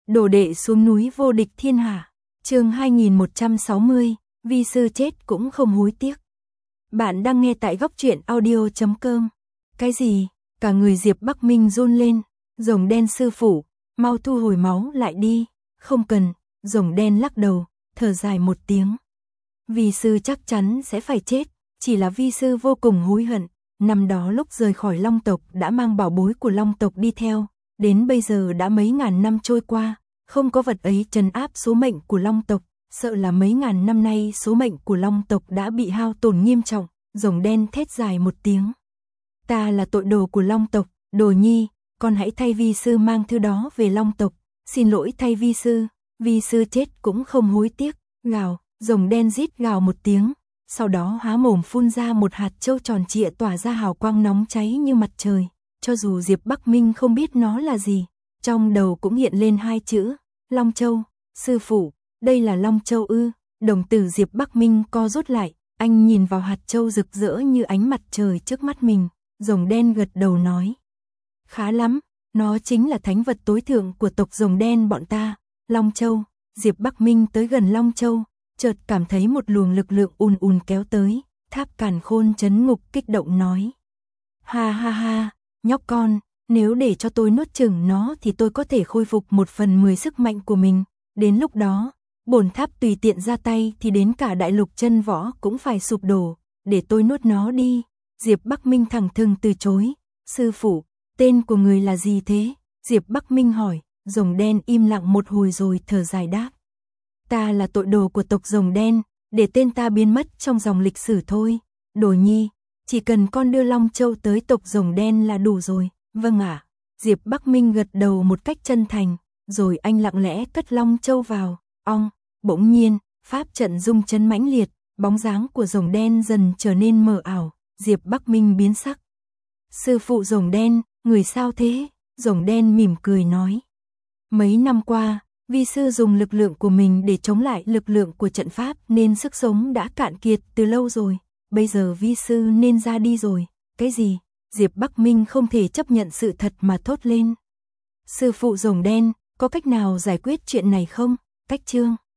Đồ đệ xuống núi vô địch thiên hạ. Chương 2160, vi sư chết cũng không hối tiếc. Bạn đang nghe tại góc truyện audio.com. Cái gì? Cả người Diệp Bắc Minh run lên. Rồng đen sư phụ, mau thu hồi máu lại đi. Không cần. Rồng đen lắc đầu, thở dài một tiếng. Vi sư chắc chắn sẽ phải chết, chỉ là vi sư vô cùng hối hận. Năm đó lúc rời khỏi Long tộc đã mang bảo bối của Long tộc đi theo, đến bây giờ đã mấy ngàn năm trôi qua, không có vật ấy trấn áp số mệnh của Long tộc, sợ là mấy ngàn năm nay số mệnh của Long tộc đã bị hao tổn nghiêm trọng. Rồng đen thét dài một tiếng. Ta là tội đồ của Long tộc, Đồ Nhi, con hãy thay vi sư mang thứ đó về Long tộc, xin lỗi thay vi sư chết cũng không hối tiếc. Gào, rồng đen rít gào một tiếng, sau đó há mồm phun ra một hạt châu tròn trịa tỏa ra hào quang nóng cháy như mặt trời. Cho dù Diệp Bắc Minh không biết nó là gì, trong đầu cũng hiện lên hai chữ, Long Châu. Sư phụ, đây là Long Châu ư? Đồng tử Diệp Bắc Minh co rút lại, anh nhìn vào hạt châu rực rỡ như ánh mặt trời trước mắt mình. Rồng đen gật đầu nói, khá lắm, nó chính là thánh vật tối thượng của tộc rồng đen bọn ta, Long Châu. Diệp Bắc Minh tới gần Long Châu, chợt cảm thấy một luồng lực lượng ùn ùn kéo tới. Tháp Càn Khôn trấn ngục kích động nói, ha ha ha, nhóc con, nếu để cho tôi nuốt chửng nó thì tôi có thể khôi phục 1/10 sức mạnh của mình. Đến lúc đó, bổn tháp tùy tiện ra tay thì đến cả đại lục chân võ cũng phải sụp đổ, để tôi nuốt nó đi. Diệp Bắc Minh thẳng thừng từ chối. Sư phụ, tên của người là gì thế? Diệp Bắc Minh hỏi. Rồng đen im lặng một hồi rồi thở dài đáp, ta là tội đồ của tộc rồng đen, để tên ta biến mất trong dòng lịch sử thôi. Đồ Nhi, chỉ cần con đưa Long Châu tới tộc rồng đen là đủ rồi. Vâng ạ. Diệp Bắc Minh gật đầu một cách chân thành, rồi anh lặng lẽ cất Long Châu vào. Ong, bỗng nhiên, pháp trận rung chấn mãnh liệt, bóng dáng của rồng đen dần trở nên mờ ảo. Diệp Bắc Minh biến sắc. Sư phụ rồng đen, người sao thế? Rồng đen mỉm cười nói, mấy năm qua, vi sư dùng lực lượng của mình để chống lại lực lượng của trận pháp nên sức sống đã cạn kiệt từ lâu rồi. Bây giờ vi sư nên ra đi rồi. Cái gì? Diệp Bắc Minh không thể chấp nhận sự thật mà thốt lên. Sư phụ rồng đen, có cách nào giải quyết chuyện này không? Cách chương